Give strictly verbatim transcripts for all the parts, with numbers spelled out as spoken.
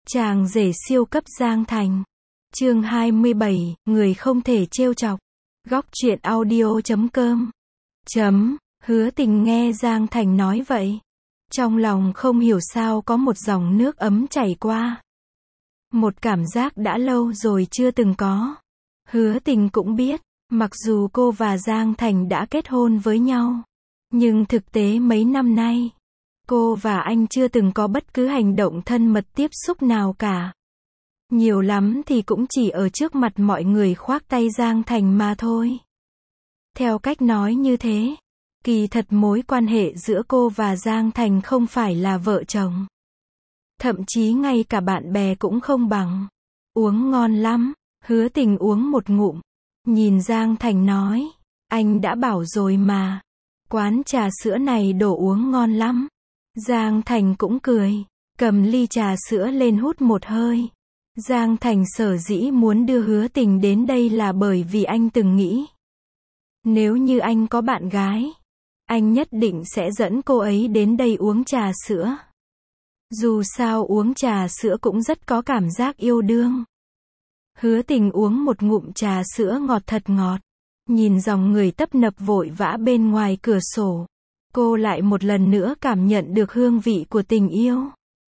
Chàng rể siêu cấp Giang Thành. Chương hai mươi bảy, người không thể trêu chọc. Góc truyện audio chấm com. Chấm, Hứa Tình nghe Giang Thành nói vậy. Trong lòng không hiểu sao có một dòng nước ấm chảy qua. Một cảm giác đã lâu rồi chưa từng có. Hứa Tình cũng biết, mặc dù cô và Giang Thành đã kết hôn với nhau, nhưng thực tế mấy năm nay, cô và anh chưa từng có bất cứ hành động thân mật tiếp xúc nào cả. Nhiều lắm thì cũng chỉ ở trước mặt mọi người khoác tay Giang Thành mà thôi. Theo cách nói như thế, kỳ thật mối quan hệ giữa cô và Giang Thành không phải là vợ chồng. Thậm chí ngay cả bạn bè cũng không bằng. Uống ngon lắm, Hứa Tình uống một ngụm. Nhìn Giang Thành nói, anh đã bảo rồi mà. Quán trà sữa này đồ uống ngon lắm. Giang Thành cũng cười, cầm ly trà sữa lên hút một hơi. Giang Thành sở dĩ muốn đưa Hứa Tình đến đây là bởi vì anh từng nghĩ, nếu như anh có bạn gái, anh nhất định sẽ dẫn cô ấy đến đây uống trà sữa. Dù sao uống trà sữa cũng rất có cảm giác yêu đương. Hứa Tình uống một ngụm trà sữa ngọt thật ngọt. Nhìn dòng người tấp nập vội vã bên ngoài cửa sổ, cô lại một lần nữa cảm nhận được hương vị của tình yêu.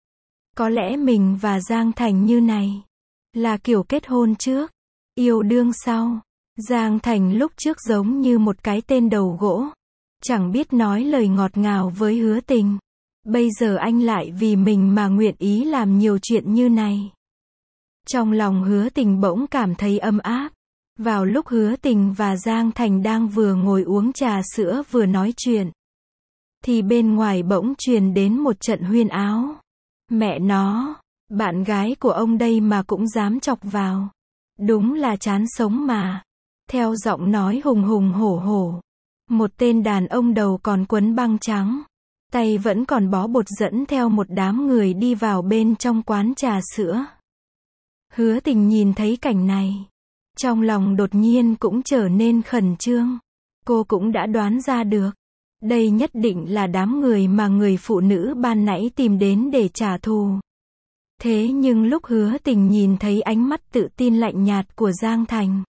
Có lẽ mình và Giang Thành như này, là kiểu kết hôn trước, yêu đương sau. Giang Thành lúc trước giống như một cái tên đầu gỗ, chẳng biết nói lời ngọt ngào với Hứa Tình. Bây giờ anh lại vì mình mà nguyện ý làm nhiều chuyện như này. Trong lòng Hứa Tình bỗng cảm thấy ấm áp. Vào lúc Hứa Tình và Giang Thành đang vừa ngồi uống trà sữa vừa nói chuyện, thì bên ngoài bỗng truyền đến một trận huyên áo. Mẹ nó, bạn gái của ông đây mà cũng dám chọc vào. Đúng là chán sống mà. Theo giọng nói hùng hùng hổ hổ, một tên đàn ông đầu còn quấn băng trắng, tay vẫn còn bó bột dẫn theo một đám người đi vào bên trong quán trà sữa. Hứa Tình nhìn thấy cảnh này, trong lòng đột nhiên cũng trở nên khẩn trương. Cô cũng đã đoán ra được, đây nhất định là đám người mà người phụ nữ ban nãy tìm đến để trả thù. Thế nhưng lúc Hứa Tình nhìn thấy ánh mắt tự tin lạnh nhạt của Giang Thành,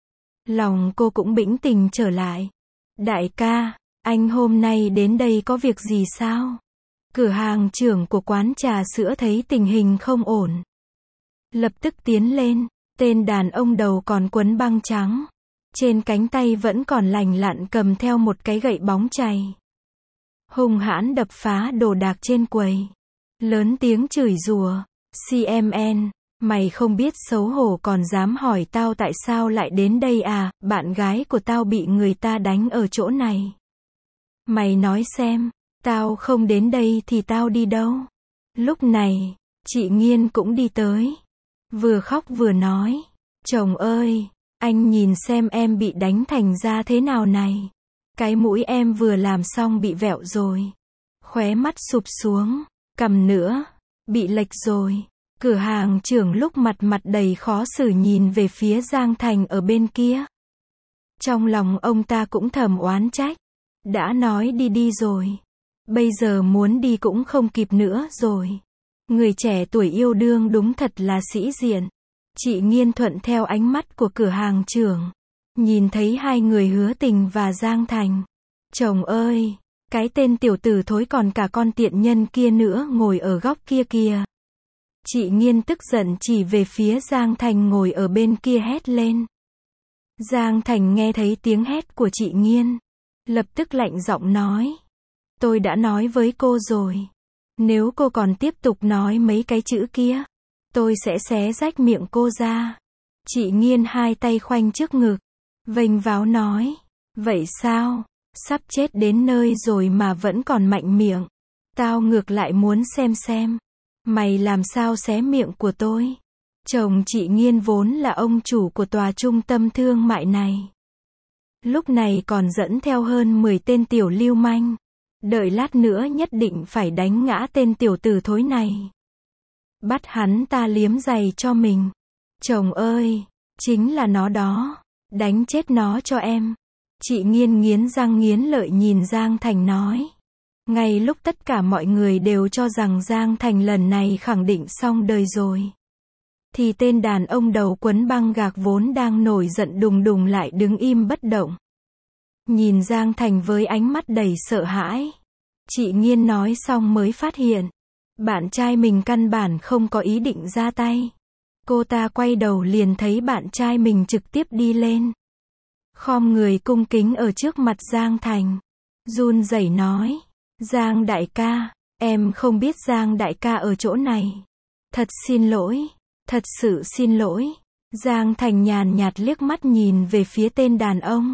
lòng cô cũng bĩnh tình trở lại. Đại ca, anh hôm nay đến đây có việc gì sao? Cửa hàng trưởng của quán trà sữa thấy tình hình không ổn, lập tức tiến lên. Tên đàn ông đầu còn quấn băng trắng, trên cánh tay vẫn còn lành lặn cầm theo một cái gậy bóng chày, hung hãn đập phá đồ đạc trên quầy, lớn tiếng chửi rủa. xê em en, mày không biết xấu hổ còn dám hỏi tao tại sao lại đến đây à? Bạn gái của tao bị người ta đánh ở chỗ này. Mày nói xem, tao không đến đây thì tao đi đâu? Lúc này, chị Nghiên cũng đi tới, vừa khóc vừa nói, chồng ơi, anh nhìn xem em bị đánh thành ra thế nào này. Cái mũi em vừa làm xong bị vẹo rồi, khóe mắt sụp xuống, cằm nữa, bị lệch rồi. Cửa hàng trưởng lúc mặt mặt đầy khó xử nhìn về phía Giang Thành ở bên kia. Trong lòng ông ta cũng thầm oán trách, đã nói đi đi rồi, bây giờ muốn đi cũng không kịp nữa rồi. Người trẻ tuổi yêu đương đúng thật là sĩ diện. Chị Nghiên thuận theo ánh mắt của cửa hàng trưởng, nhìn thấy hai người Hứa Tình và Giang Thành. Chồng ơi, cái tên tiểu tử thối còn cả con tiện nhân kia nữa ngồi ở góc kia kìa. Chị Nghiên tức giận chỉ về phía Giang Thành ngồi ở bên kia hét lên. Giang Thành nghe thấy tiếng hét của chị Nghiên, lập tức lạnh giọng nói, tôi đã nói với cô rồi, nếu cô còn tiếp tục nói mấy cái chữ kia, tôi sẽ xé rách miệng cô ra. Chị Nghiên hai tay khoanh trước ngực, vênh váo nói, vậy sao, sắp chết đến nơi rồi mà vẫn còn mạnh miệng. Tao ngược lại muốn xem xem, mày làm sao xé miệng của tôi. Chồng chị Nghiên vốn là ông chủ của tòa trung tâm thương mại này, lúc này còn dẫn theo hơn mười tên tiểu lưu manh. Đợi lát nữa nhất định phải đánh ngã tên tiểu tử thối này, bắt hắn ta liếm giày cho mình. Chồng ơi, chính là nó đó, đánh chết nó cho em. Chị Nghiên nghiến răng nghiến lợi nhìn Giang Thành nói. Ngay lúc tất cả mọi người đều cho rằng Giang Thành lần này khẳng định xong đời rồi, thì tên đàn ông đầu quấn băng gạc vốn đang nổi giận đùng đùng lại đứng im bất động. Nhìn Giang Thành với ánh mắt đầy sợ hãi. Chị Nghiên nói xong mới phát hiện, bạn trai mình căn bản không có ý định ra tay. Cô ta quay đầu liền thấy bạn trai mình trực tiếp đi lên, khom người cung kính ở trước mặt Giang Thành, run rẩy nói, Giang đại ca, em không biết Giang đại ca ở chỗ này. Thật xin lỗi, thật sự xin lỗi. Giang Thành nhàn nhạt liếc mắt nhìn về phía tên đàn ông,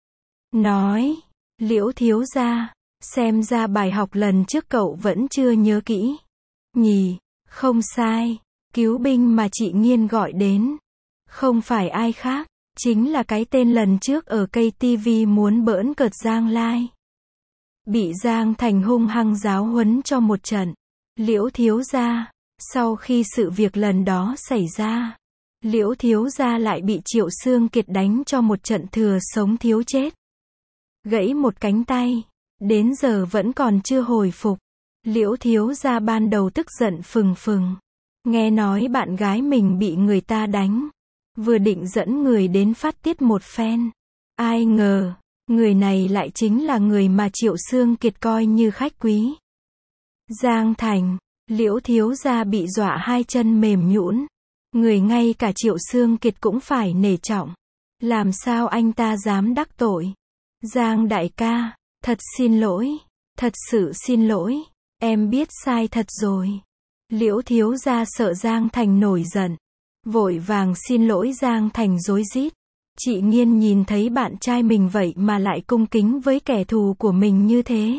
nói, Liễu thiếu gia, xem ra bài học lần trước cậu vẫn chưa nhớ kỹ. Nhỉ, không sai, cứu binh mà chị Nghiên gọi đến, không phải ai khác, chính là cái tên lần trước ở cây tivi muốn bỡn cợt Giang Lai. Bị Giang Thành hung hăng giáo huấn cho một trận. Liễu thiếu gia, sau khi sự việc lần đó xảy ra, Liễu thiếu gia lại bị Triệu Xương Kiệt đánh cho một trận thừa sống thiếu chết. Gãy một cánh tay, đến giờ vẫn còn chưa hồi phục. Liễu thiếu gia ban đầu tức giận phừng phừng, nghe nói bạn gái mình bị người ta đánh, vừa định dẫn người đến phát tiết một phen. Ai ngờ, người này lại chính là người mà Triệu Xương Kiệt coi như khách quý. Giang Thành, Liễu thiếu gia bị dọa hai chân mềm nhũn, người ngay cả Triệu Xương Kiệt cũng phải nể trọng. Làm sao anh ta dám đắc tội? Giang đại ca, thật xin lỗi, thật sự xin lỗi, em biết sai thật rồi. Liễu thiếu gia sợ Giang Thành nổi giận, vội vàng xin lỗi. Giang Thành rối rít. Chị Nghiên nhìn thấy bạn trai mình vậy mà lại cung kính với kẻ thù của mình như thế.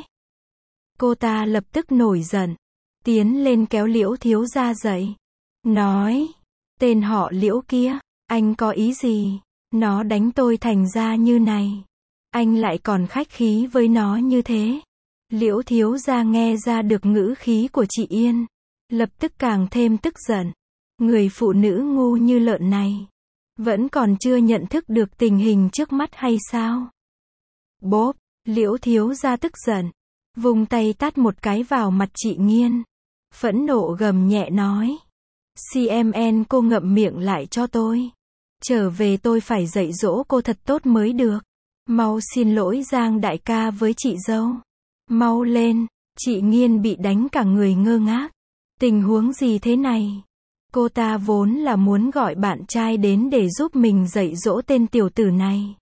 Cô ta lập tức nổi giận, tiến lên kéo Liễu thiếu gia dậy, nói, tên họ Liễu kia, anh có ý gì? Nó đánh tôi thành ra như này, anh lại còn khách khí với nó như thế. Liễu thiếu gia nghe ra được ngữ khí của chị Yên, lập tức càng thêm tức giận. Người phụ nữ ngu như lợn này, vẫn còn chưa nhận thức được tình hình trước mắt hay sao? Bốp, Liễu thiếu gia tức giận, vùng tay tát một cái vào mặt chị Nghiên, phẫn nộ gầm nhẹ nói, xê em en cô ngậm miệng lại cho tôi. Trở về tôi phải dạy dỗ cô thật tốt mới được. Mau xin lỗi Giang đại ca với chị dâu. Mau lên. Chị Nghiên bị đánh cả người ngơ ngác. Tình huống gì thế này? Cô ta vốn là muốn gọi bạn trai đến để giúp mình dạy dỗ tên tiểu tử này.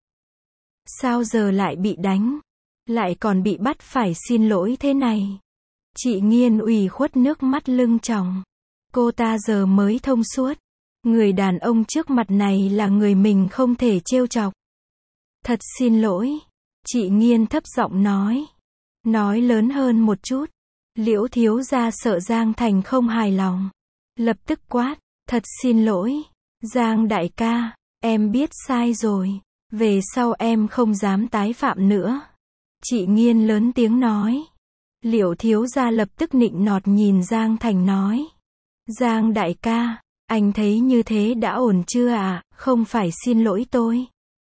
Sao giờ lại bị đánh? Lại còn bị bắt phải xin lỗi thế này? Chị Nghiên ủy khuất nước mắt lưng tròng. Cô ta giờ mới thông suốt. Người đàn ông trước mặt này là người mình không thể trêu chọc. Thật xin lỗi. Chị Nghiên thấp giọng nói. Nói lớn hơn một chút. Liễu thiếu gia sợ Giang Thành không hài lòng, lập tức quát, thật xin lỗi. Giang đại ca, em biết sai rồi. Về sau em không dám tái phạm nữa. Chị Nghiên lớn tiếng nói. Liễu thiếu gia lập tức nịnh nọt nhìn Giang Thành nói. Giang đại ca, anh thấy như thế đã ổn chưa à? Không phải xin lỗi tôi,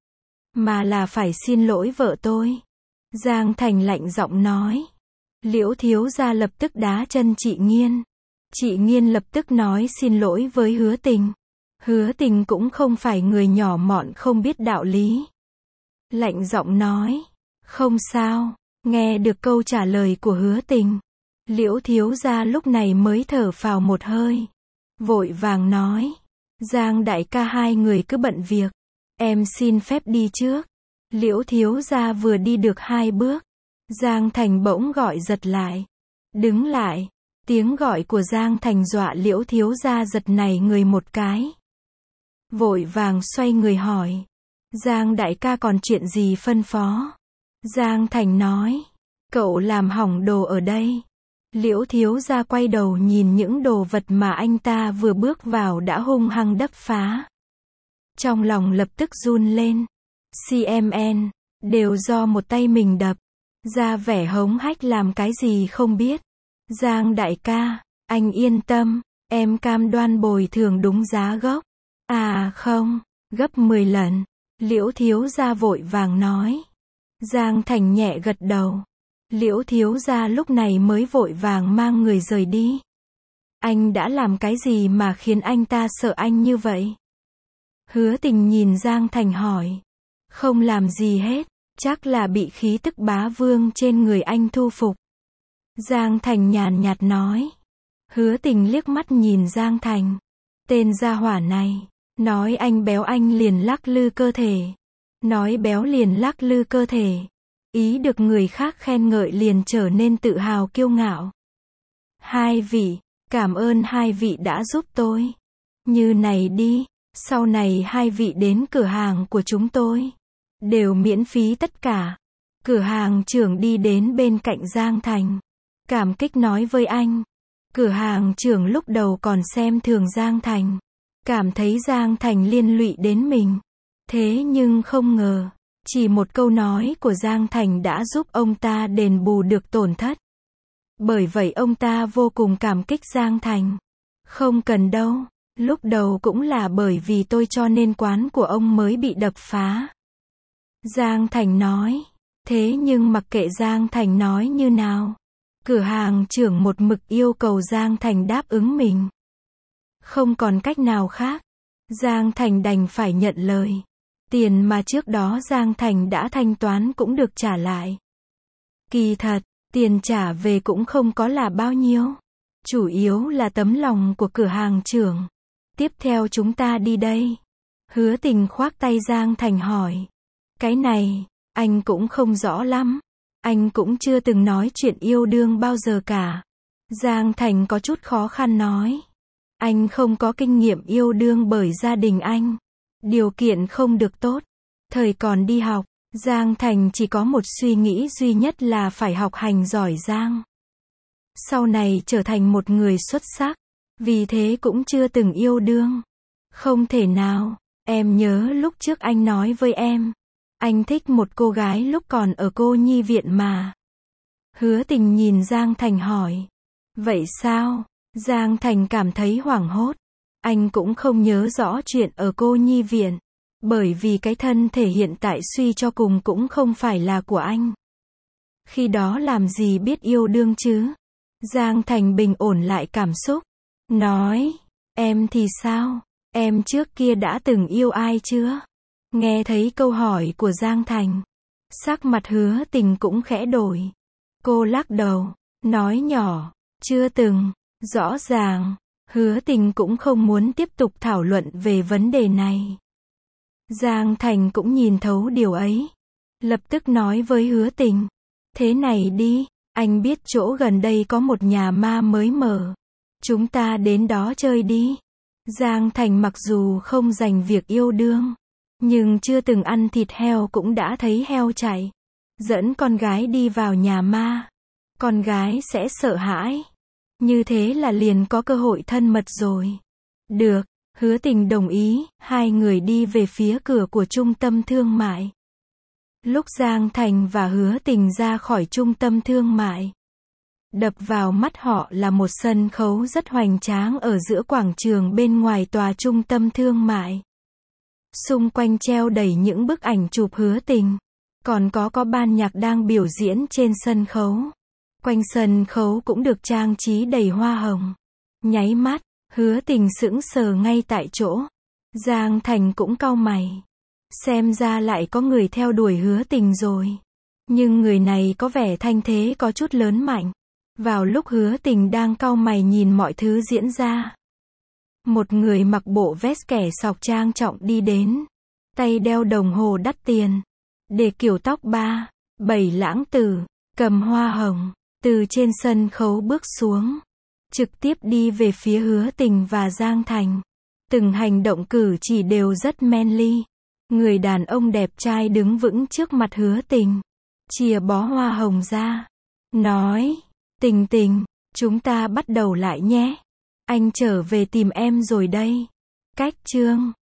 mà là phải xin lỗi vợ tôi. Giang Thành lạnh giọng nói. Liễu thiếu gia lập tức đá chân chị Nghiên. Chị Nghiên lập tức nói xin lỗi với Hứa Tình. Hứa Tình cũng không phải người nhỏ mọn không biết đạo lý. Lạnh giọng nói. Không sao. Nghe được câu trả lời của Hứa Tình, Liễu thiếu gia lúc này mới thở phào một hơi. Vội vàng nói. Giang đại ca hai người cứ bận việc. Em xin phép đi trước. Liễu thiếu gia vừa đi được hai bước, Giang Thành bỗng gọi giật lại. Đứng lại. Tiếng gọi của Giang Thành dọa Liễu thiếu gia giật nảy người một cái. Vội vàng xoay người hỏi. Giang đại ca còn chuyện gì phân phó? Giang Thành nói. Cậu làm hỏng đồ ở đây. Liễu thiếu gia quay đầu nhìn những đồ vật mà anh ta vừa bước vào đã hung hăng đập phá. Trong lòng lập tức run lên. xê em en, đều do một tay mình đập. Ra vẻ hống hách làm cái gì không biết. Giang đại ca, anh yên tâm, em cam đoan bồi thường đúng giá gốc. À không, gấp mười lần. Liễu thiếu gia vội vàng nói. Giang Thành nhẹ gật đầu. Liễu thiếu gia lúc này mới vội vàng mang người rời đi. Anh đã làm cái gì mà khiến anh ta sợ anh như vậy? Hứa Tình nhìn Giang Thành hỏi. Không làm gì hết, chắc là bị khí tức bá vương trên người anh thu phục. Giang Thành nhàn nhạt nói. Hứa Tình liếc mắt nhìn Giang Thành. Tên gia hỏa này, nói anh béo anh liền lắc lư cơ thể. Nói béo liền lắc lư cơ thể. Ý được người khác khen ngợi liền trở nên tự hào kiêu ngạo. Hai vị, cảm ơn hai vị đã giúp tôi. Như này đi, sau này hai vị đến cửa hàng của chúng tôi, đều miễn phí tất cả. Cửa hàng trưởng đi đến bên cạnh Giang Thành, cảm kích nói với anh. Cửa hàng trưởng lúc đầu còn xem thường Giang Thành, cảm thấy Giang Thành liên lụy đến mình. Thế nhưng không ngờ, chỉ một câu nói của Giang Thành đã giúp ông ta đền bù được tổn thất. Bởi vậy ông ta vô cùng cảm kích Giang Thành. Không cần đâu, lúc đầu cũng là bởi vì tôi cho nên quán của ông mới bị đập phá. Giang Thành nói. Thế nhưng mặc kệ Giang Thành nói như nào, cửa hàng trưởng một mực yêu cầu Giang Thành đáp ứng mình. Không còn cách nào khác, Giang Thành đành phải nhận lời. Tiền mà trước đó Giang Thành đã thanh toán cũng được trả lại. Kỳ thật, tiền trả về cũng không có là bao nhiêu. Chủ yếu là tấm lòng của cửa hàng trưởng. Tiếp theo chúng ta đi đây. Hứa Tình khoác tay Giang Thành hỏi. Cái này, anh cũng không rõ lắm. Anh cũng chưa từng nói chuyện yêu đương bao giờ cả. Giang Thành có chút khó khăn nói. Anh không có kinh nghiệm yêu đương bởi gia đình anh. Điều kiện không được tốt. Thời còn đi học, Giang Thành chỉ có một suy nghĩ duy nhất là phải học hành giỏi giang. Sau này trở thành một người xuất sắc. Vì thế cũng chưa từng yêu đương. Không thể nào, em nhớ lúc trước anh nói với em. Anh thích một cô gái lúc còn ở cô nhi viện mà. Hứa Tình nhìn Giang Thành hỏi. Vậy sao? Giang Thành cảm thấy hoảng hốt. Anh cũng không nhớ rõ chuyện ở cô nhi viện. Bởi vì cái thân thể hiện tại suy cho cùng cũng không phải là của anh. Khi đó làm gì biết yêu đương chứ? Giang Thành bình ổn lại cảm xúc. Nói, em thì sao? Em trước kia đã từng yêu ai chưa? Nghe thấy câu hỏi của Giang Thành, sắc mặt Hứa Tình cũng khẽ đổi. Cô lắc đầu, nói nhỏ, chưa từng. Rõ ràng, Hứa Tình cũng không muốn tiếp tục thảo luận về vấn đề này. Giang Thành cũng nhìn thấu điều ấy. Lập tức nói với Hứa Tình. Thế này đi, anh biết chỗ gần đây có một nhà ma mới mở. Chúng ta đến đó chơi đi. Giang Thành mặc dù không dành việc yêu đương, nhưng chưa từng ăn thịt heo cũng đã thấy heo chạy. Dẫn con gái đi vào nhà ma. Con gái sẽ sợ hãi. Như thế là liền có cơ hội thân mật rồi. Được, Hứa Tình đồng ý, hai người đi về phía cửa của trung tâm thương mại. Lúc Giang Thành và Hứa Tình ra khỏi trung tâm thương mại, đập vào mắt họ là một sân khấu rất hoành tráng ở giữa quảng trường bên ngoài tòa trung tâm thương mại. Xung quanh treo đầy những bức ảnh chụp Hứa Tình. Còn có có ban nhạc đang biểu diễn trên sân khấu. Quanh sân khấu cũng được trang trí đầy hoa hồng. Nháy mắt, Hứa Tình sững sờ ngay tại chỗ. Giang Thành cũng cau mày. Xem ra lại có người theo đuổi Hứa Tình rồi. Nhưng người này có vẻ thanh thế có chút lớn mạnh. Vào lúc Hứa Tình đang cau mày nhìn mọi thứ diễn ra, một người mặc bộ vest kẻ sọc trang trọng đi đến. Tay đeo đồng hồ đắt tiền. Để kiểu tóc ba, bảy lãng tử, cầm hoa hồng, từ trên sân khấu bước xuống. Trực tiếp đi về phía Hứa Tình và Giang Thành. Từng hành động cử chỉ đều rất manly. Người đàn ông đẹp trai đứng vững trước mặt Hứa Tình. Chìa bó hoa hồng ra. Nói, Tình Tình, chúng ta bắt đầu lại nhé. Anh trở về tìm em rồi đây. Cách chương